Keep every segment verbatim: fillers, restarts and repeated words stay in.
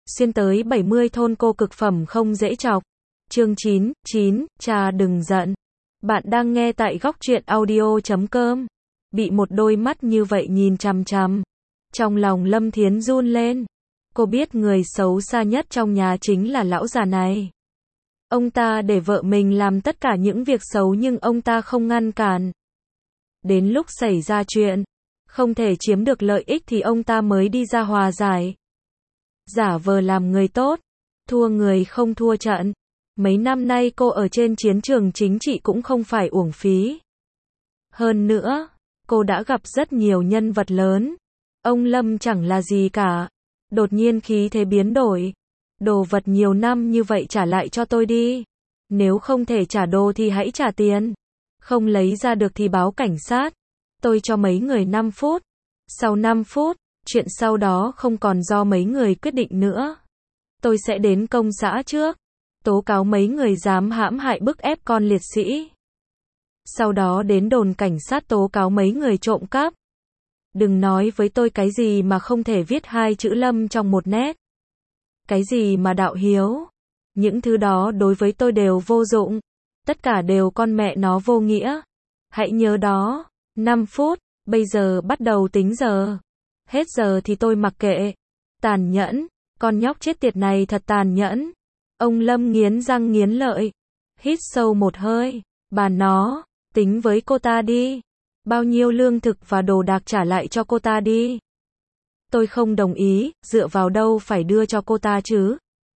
Xuyên tới bảy mươi thôn cô cực phẩm không dễ chọc. Chương chín, chín, cha đừng giận. Bạn đang nghe tại góc truyện audio chấm com. Bị một đôi mắt như vậy nhìn chằm chằm. Trong lòng Lâm Thiến run lên. Cô biết người xấu xa nhất trong nhà chính là lão già này. Ông ta để vợ mình làm tất cả những việc xấu nhưng ông ta không ngăn cản. Đến lúc xảy ra chuyện, không thể chiếm được lợi ích thì ông ta mới đi ra hòa giải. Giả vờ làm người tốt, thua người không thua trận. Mấy năm nay cô ở trên chiến trường chính trị cũng không phải uổng phí. Hơn nữa, cô đã gặp rất nhiều nhân vật lớn. Ông Lâm chẳng là gì cả. Đột nhiên khí thế biến đổi. Đồ vật nhiều năm như vậy trả lại cho tôi đi. Nếu không thể trả đồ thì hãy trả tiền. Không lấy ra được thì báo cảnh sát. Tôi cho mấy người năm phút. Sau năm phút, chuyện sau đó không còn do mấy người quyết định nữa. Tôi sẽ đến công xã trước. Tố cáo mấy người dám hãm hại bức ép con liệt sĩ. Sau đó đến đồn cảnh sát tố cáo mấy người trộm cắp. Đừng nói với tôi cái gì mà không thể viết hai chữ Lâm trong một nét. Cái gì mà đạo hiếu. Những thứ đó đối với tôi đều vô dụng. Tất cả đều con mẹ nó vô nghĩa. Hãy nhớ đó. năm phút, bây giờ bắt đầu tính giờ. Hết giờ thì tôi mặc kệ. Tàn nhẫn, con nhóc chết tiệt này thật tàn nhẫn. Ông Lâm nghiến răng nghiến lợi. Hít sâu một hơi. Bà nó, tính với cô ta đi. Bao nhiêu lương thực và đồ đạc trả lại cho cô ta đi. Tôi không đồng ý, dựa vào đâu phải đưa cho cô ta chứ.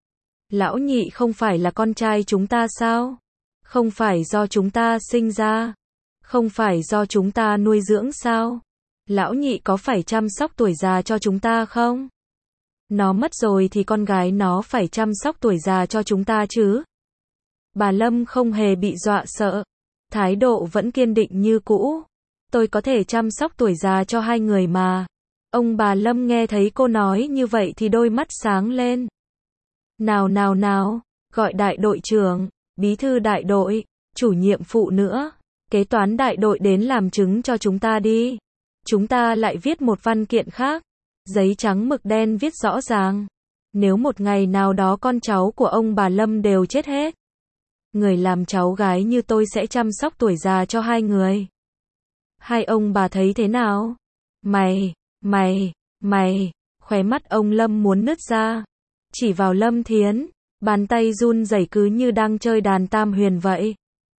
Lão nhị không phải là con trai chúng ta sao? Không phải do chúng ta sinh ra. Không phải do chúng ta nuôi dưỡng sao? Lão nhị có phải chăm sóc tuổi già cho chúng ta không? Nó mất rồi thì con gái nó phải chăm sóc tuổi già cho chúng ta chứ. Bà Lâm không hề bị dọa sợ. Thái độ vẫn kiên định như cũ. Tôi có thể chăm sóc tuổi già cho hai người mà. Ông bà Lâm nghe thấy cô nói như vậy thì đôi mắt sáng lên. Nào nào nào, gọi đại đội trưởng, bí thư đại đội, chủ nhiệm phụ nữa, kế toán đại đội đến làm chứng cho chúng ta đi. Chúng ta lại viết một văn kiện khác. Giấy trắng mực đen viết rõ ràng. Nếu một ngày nào đó con cháu của ông bà Lâm đều chết hết. Người làm cháu gái như tôi sẽ chăm sóc tuổi già cho hai người. Hai ông bà thấy thế nào? Mày, mày, mày, khóe mắt ông Lâm muốn nứt ra. Chỉ vào Lâm Thiến, bàn tay run rẩy cứ như đang chơi đàn tam huyền vậy.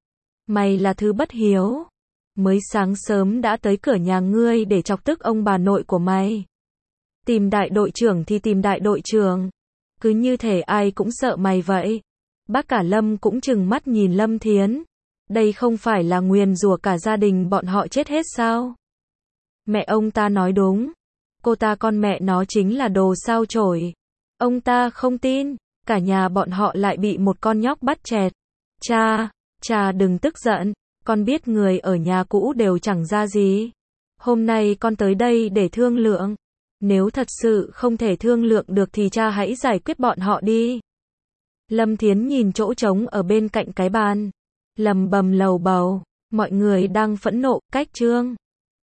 Mày là thứ bất hiếu. Mới sáng sớm đã tới cửa nhà ngươi để chọc tức ông bà nội của mày. Tìm đại đội trưởng thì tìm đại đội trưởng. Cứ như thể ai cũng sợ mày vậy. Bác cả Lâm cũng trừng mắt nhìn Lâm Thiến. Đây không phải là nguyền rủa cả gia đình bọn họ chết hết sao? Mẹ ông ta nói đúng. Cô ta con mẹ nó chính là đồ sao chổi. Ông ta không tin. Cả nhà bọn họ lại bị một con nhóc bắt chẹt. Cha, cha đừng tức giận. Con biết người ở nhà cũ đều chẳng ra gì. Hôm nay con tới đây để thương lượng. Nếu thật sự không thể thương lượng được thì cha hãy giải quyết bọn họ đi. Lâm Thiến nhìn chỗ trống ở bên cạnh cái bàn. Lầm bầm lầu bầu. Mọi người đang phẫn nộ, cách trương.